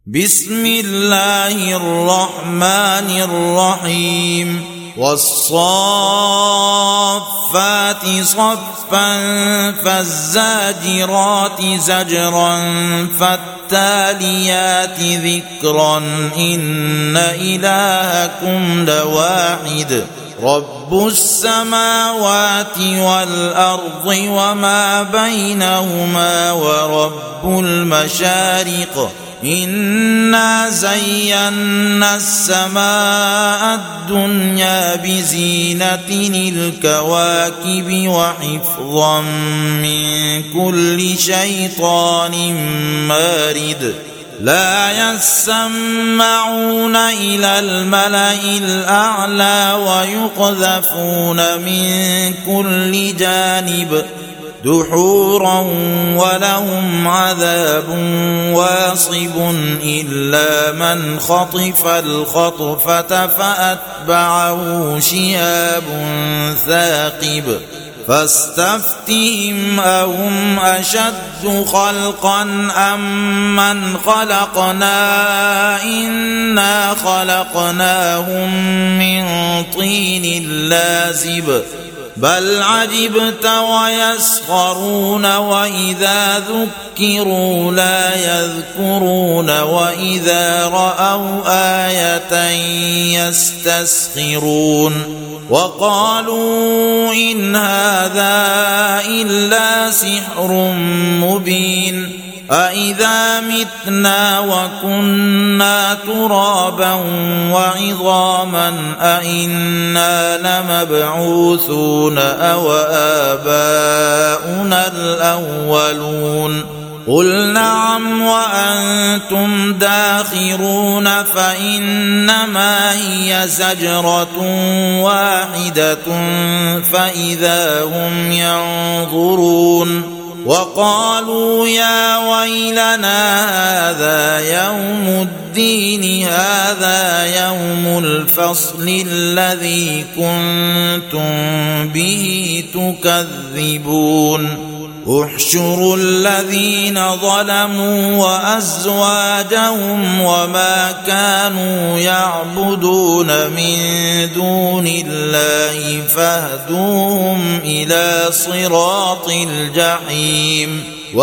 بسم الله الرحمن الرحيم والصافات صفا فالزاجرات زجرا فالتاليات ذكرا إن إلهكم لواحد رب السماوات والأرض وما بينهما ورب المشارق إنا زينا السماء الدنيا بزينة الكواكب وحفظا من كل شيطان مارد لا يسمعون إلى الملأ الأعلى ويقذفون من كل جانب دحورا ولهم عذاب واصب إلا من خطف الخطفة فأتبعه شهاب ثاقب فاستفتهم أهم أشد خلقا أم من خلقنا إنا خلقناهم من طين لازب بل عجبت ويسخرون وإذا ذكروا لا يذكرون وإذا رأوا آية يستسخرون وقالوا إن هذا إلا سحر مبين أإذا متنا وكنا ترابا وعظاما أإنا لمبعوثون أو آباؤنا الأولون قل نعم وأنتم داخرون فإنما هي زجرة واحدة فإذا هم ينظرون وقالوا يا ويلنا هذا يوم الدين هذا يوم الفصل الذي كنتم به تكذبون احشروا الذين ظلموا وأزواجهم وما كانوا يعبدون من دون الله فاهدوهم إلى صراط الجحيم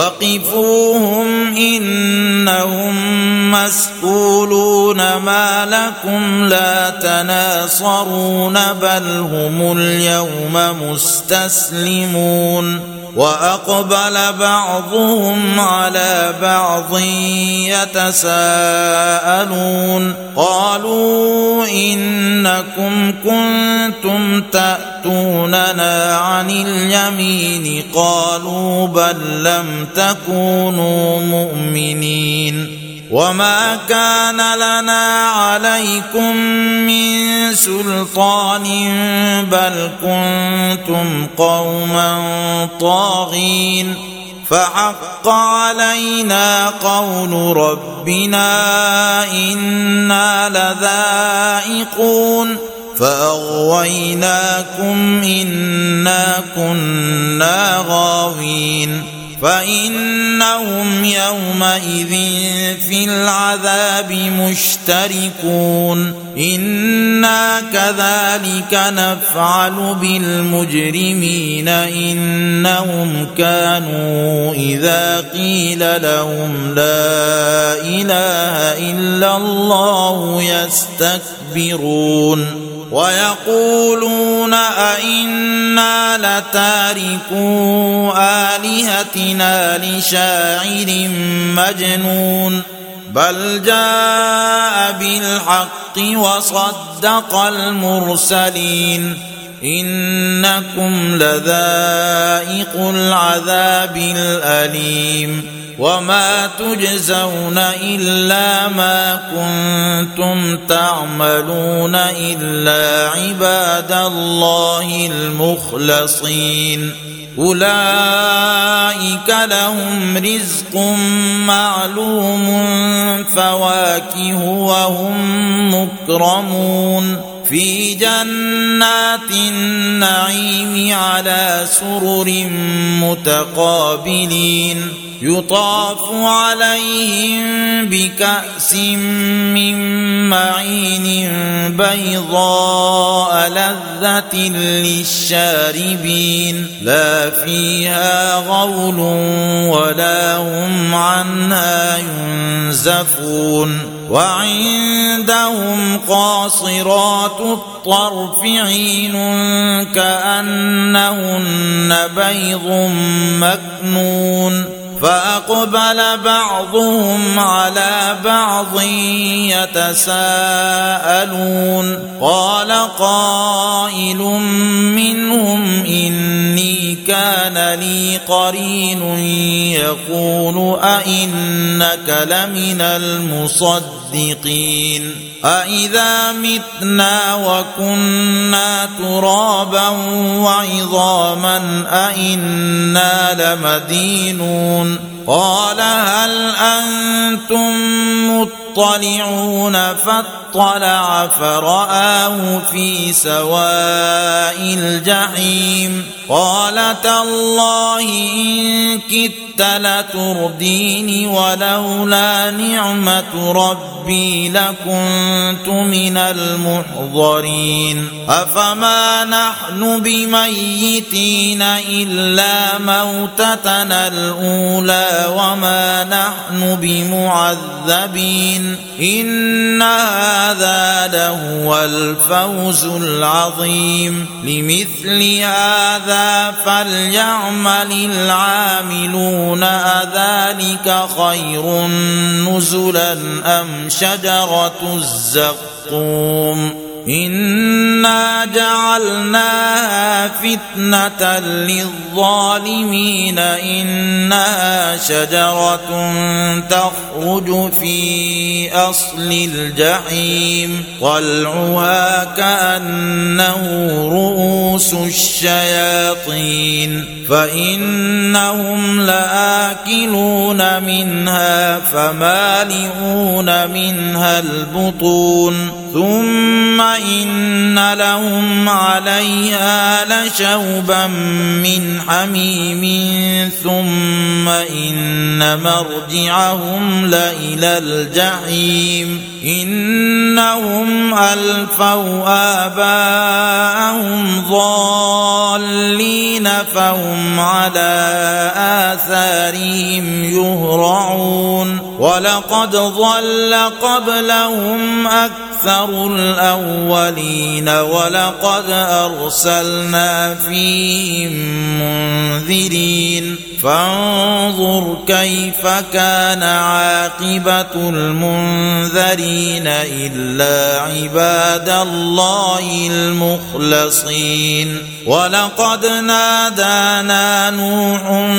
وقفوهم إنهم مسؤولون ما لكم لا تناصرون بل هم اليوم مستسلمون وأقبل بعضهم على بعض يتساءلون قالوا إنكم كنتم تأتوننا عن اليمين قالوا بل لم تكونوا مؤمنين وما كان لنا عليكم من سلطان بل كنتم قوما طاغين فحق علينا قول ربنا إنا لذائقون فأغويناكم إنا كنا غاوين فإنهم يومئذ في العذاب مشتركون إنا كذلك نفعل بالمجرمين إنهم كانوا إذا قيل لهم لا إله إلا الله يستكبرون ويقولون أئنا لتاركو آلهتنا لشاعر مجنون بل جاء بالحق وصدق المرسلين إنكم لذائق العذاب الأليم وما تجزون إلا ما كنتم تعملون إلا عباد الله المخلصين أولئك لهم رزق معلوم فواكه وهم مكرمون في جنات النعيم على سرر متقابلين يطاف عليهم بكأس من معين بيضاء لذة للشاربين لا فيها غول ولا هم عنها ينزفون وعندهم قاصرات الطرف عين كأنهن بيض مكنون فأقبل بعضهم على بعض يتساءلون قال قائل منهم إني كان لي قرين يقول أئنك لمن المصدقين أإذا متنا وكنا ترابا وعظاما أئنا لمدينون قال هل أنتم مطلعون فاطلع فرآه في سواء الجحيم قال تالله إن كدت لترديني ولولا نعمة ربي لكنت من المحضرين أفما نحن بميتين إلا موتتنا الأولى وما نحن بمعذبين إن هذا لهو الفوز العظيم لمثل هذا فليعمل العاملون أذلك خير نزلا أم شجرة الزقوم إنا جعلناها فتنة للظالمين إنها شجرة تخرج في أصل الجحيم طلعها كأنه رؤوس الشياطين فإنهم لآكلون منها فمالئون منها البطون ثم إن لهم عليها لشوبا من حميم ثم إن مرجعهم لإلى الجحيم إنهم ألفوا آباءهم ضالين فهم على آثارهم يهرعون ولقد ضل قبلهم أكثر الأولين ولقد أرسلنا فيهم منذرين فانظر كيف كان عاقبة المنذرين إلا عباد الله المخلصين ولقد نادانا نوح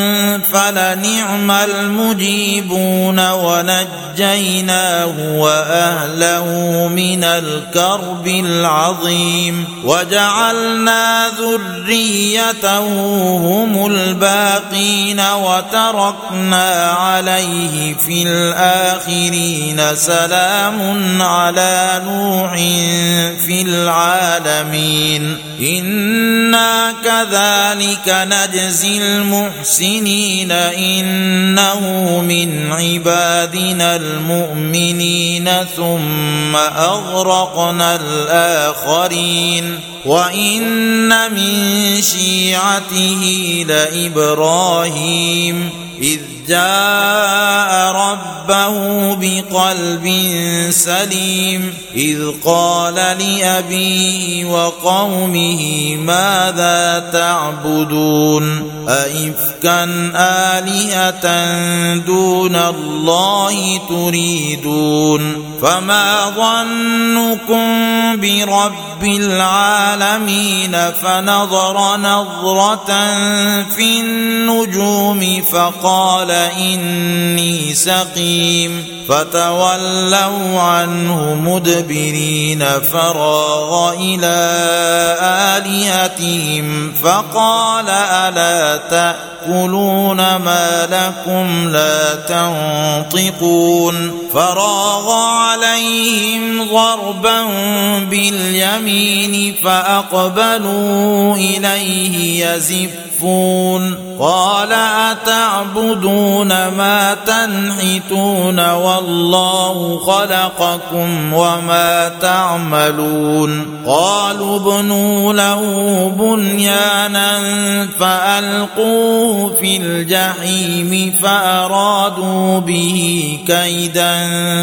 فلنعم المجيبون ونجيناه وأهله من الكرب العظيم وجعلنا ذريته هم الباقين وتركنا عليه في الآخرين سلام على نوح في العالمين إنا كذلك نجزي المحسنين إنه من عبادنا المؤمنين ثم أغرقنا الآخرين وإن من شيعته لإبراهيم إذ جاء ربه بقلب سليم إذ قال لأبيه وقومه ماذا تعبدون أئفكا آلهة دون الله تريدون فما ظنكم برب العالمين فنظر نظرة في النجوم فقال إني سقيم فتولوا عنه مدبرين فراغ إلى آلهتهم فقال ألا تأكلون ما لكم لا تنطقون فراغ عليهم ضربا باليمين فأقبلوا إليه يزفون قال أتعبدون ما تنحتون والله خلقكم وما تعملون قالوا ابنوا له بنيانا فألقوه في الجحيم فأرادوا به كيدا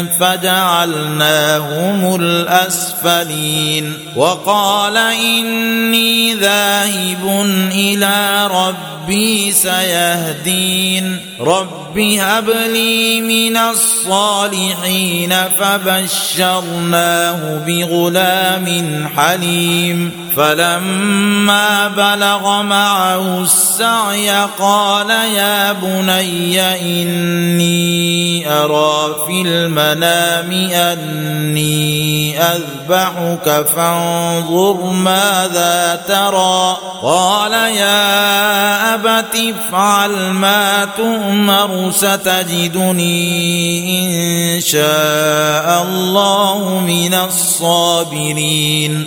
فجعلناهم الأسفلين وقال إني ذاهب إلى ربي سيهدين رب هب لي من الصالحين فبشرناه بغلام حليم فلما بلغ معه السعي قال يا بني إني أرى في المنام أني أذبحك فانظر ماذا ترى قال يا أبت افعل ما تؤمر ستجدني إن شاء الله من الصابرين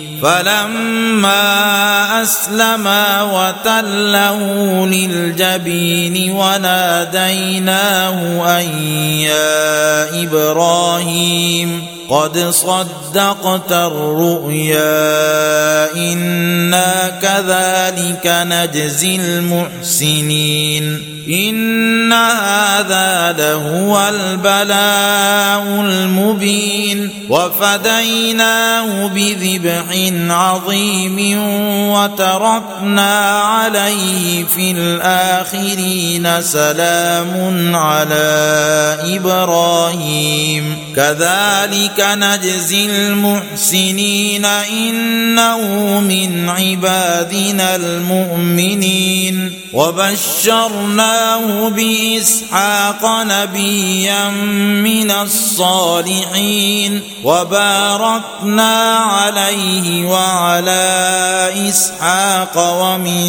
فلما أسلما وتله للجبين وناديناه أن يا إبراهيم قد صدقت الرؤيا إنا كذلك نجزي المحسنين إن هذا لهو البلاء المبين وفديناه بذبح عظيم وتركنا عليه في الآخرين سلام على إبراهيم كذلك نجزي المحسنين إنه من عبادنا المؤمنين وبشرناه بإسحاق نبيا من الصالحين وباركنا عليه وعلى إسحاق ومن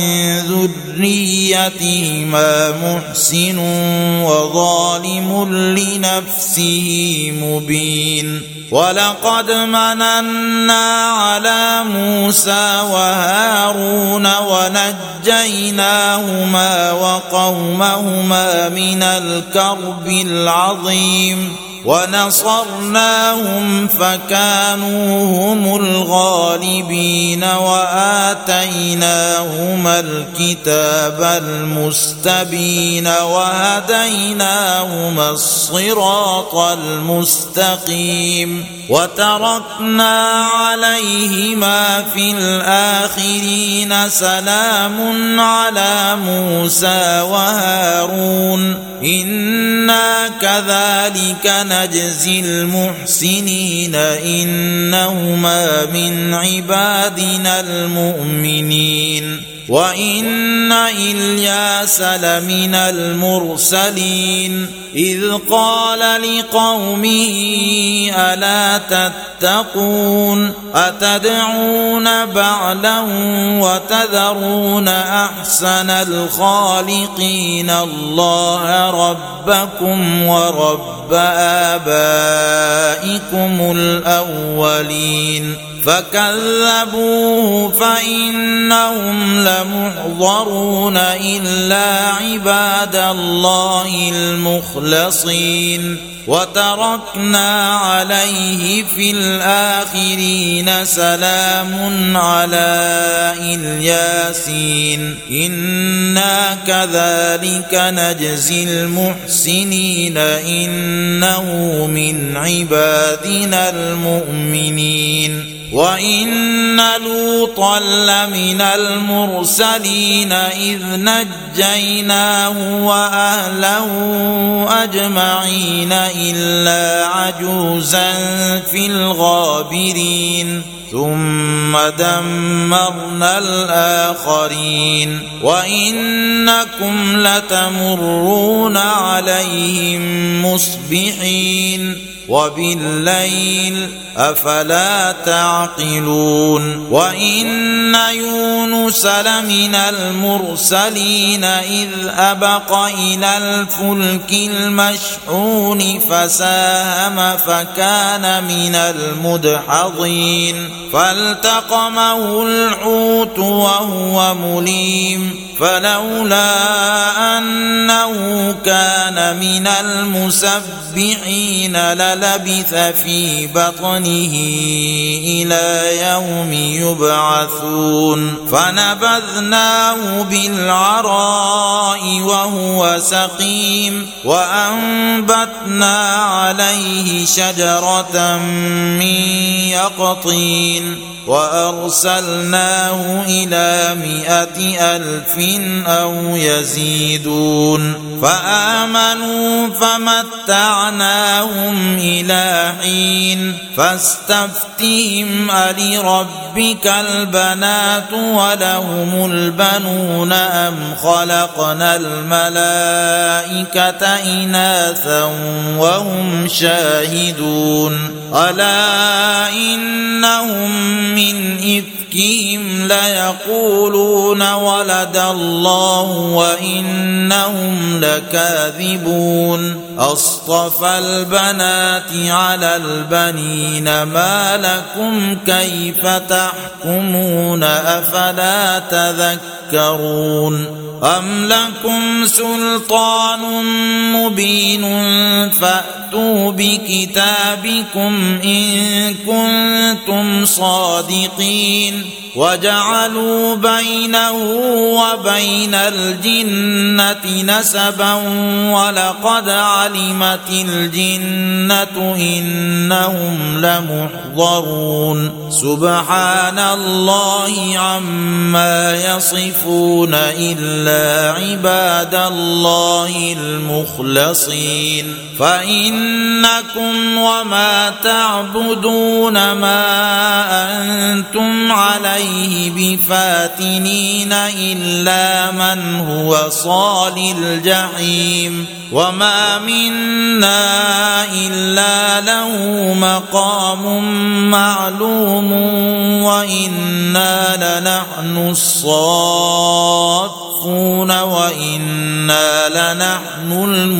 ذريتهما محسن وظالم لنفسه مبين ولقد مننا على موسى وهارون ونجيناهما وقومهما من الكرب العظيم ونصرناهم فكانوا هم الغالبين وآتيناهما الكتاب المستبين وهديناهما الصراط المستقيم وتركنا عليهما في الآخرين سلام على موسى وهارون إنا كذلك نجزي المحسنين إنهما من عبادنا المؤمنين وإن إلياس لمن المرسلين إذ قال لقومه ألا تتقون أتدعون بعلا وتذرون أحسن الخالقين الله ربكم ورب آبائكم الأولين فكذبوه فإنهم لمحضرون إلا عباد الله المخلصين وتركنا عليه في الآخرين سلام على الياسين إنا كذلك نجزي المحسنين إنه من عبادنا المؤمنين وإن لوطا لمن المرسلين إذ نجيناه وأهله أجمعين إلا عجوزا في الغابرين ثم دمرنا الآخرين وإنكم لتمرون عليهم مصبحين وبالليل أفلا تعقلون وإن يونس لمن المرسلين إذ أبق إلى الفلك المشحون فساهم فكان من المدحضين فالتقمه الحوت يموت وهو مليم فلولا أنه كان من المسبحين للبث في بطنه إلى يوم يبعثون فنبذناه بالعراء وهو سقيم وأنبتنا عليه شجرة من يقطين وأرسلناه إلى 100,000 أو يزيدون فآمنوا فمتعناهم إلى حين فاستفتهم ألربك البنات ولهم البنون أم خلقنا الملائكة إناثا وهم شاهدون ألا إنهم من إفكهم ليقولون ولد الله وإنهم لكاذبون أصطفى البنات على البنين ما لكم كيف تحكمون أفلا تذكرون أم لكم سلطان مبين فأتوا بكتابكم إن كنتم صادقين وجعلوا بينه وبين الجنة نسبا ولقد علمت الجنة إنهم لمحضرون سبحان الله عما يصفون إلا عباد الله المخلصين فإنكم وما تعبدون ما أنتم عليه بفاتنين إلا من هو صال الجحيم وما منا إلا له مقام معلوم وإنا لنحن الصافون وإنا لنحن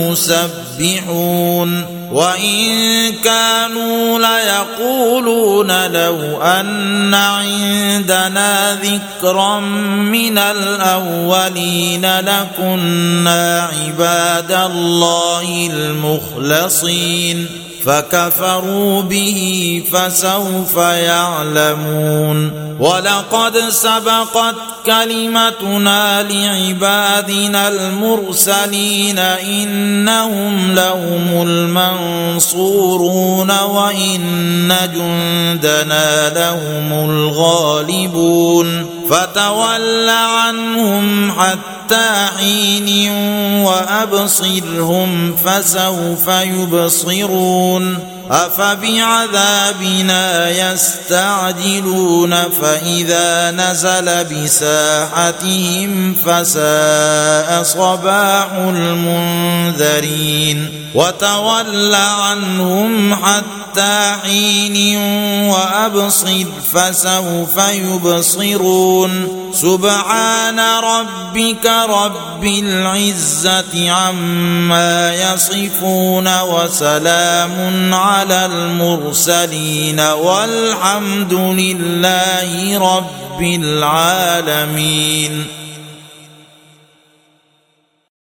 المسبحون وإن كانوا ليقولون لو أن عندنا ذكرا من الأولين لكنا عباد الله المخلصين فكفروا به فسوف يعلمون ولقد سبقت كلمتنا لعبادنا المرسلين إنهم لهم المنصورون وإن جندنا لهم الغالبون فتول عنهم حتى حين وأبصرهم فسوف يبصرون أفبعذابنا يستعجلون فإذا نزل بساحتهم فساء صباح المنذرين وتول عنهم حتى حين وأبصر فسوف يبصرون سبحان ربك رب العزة عما يصفون وسلام على المرسلين والحمد لله رب العالمين.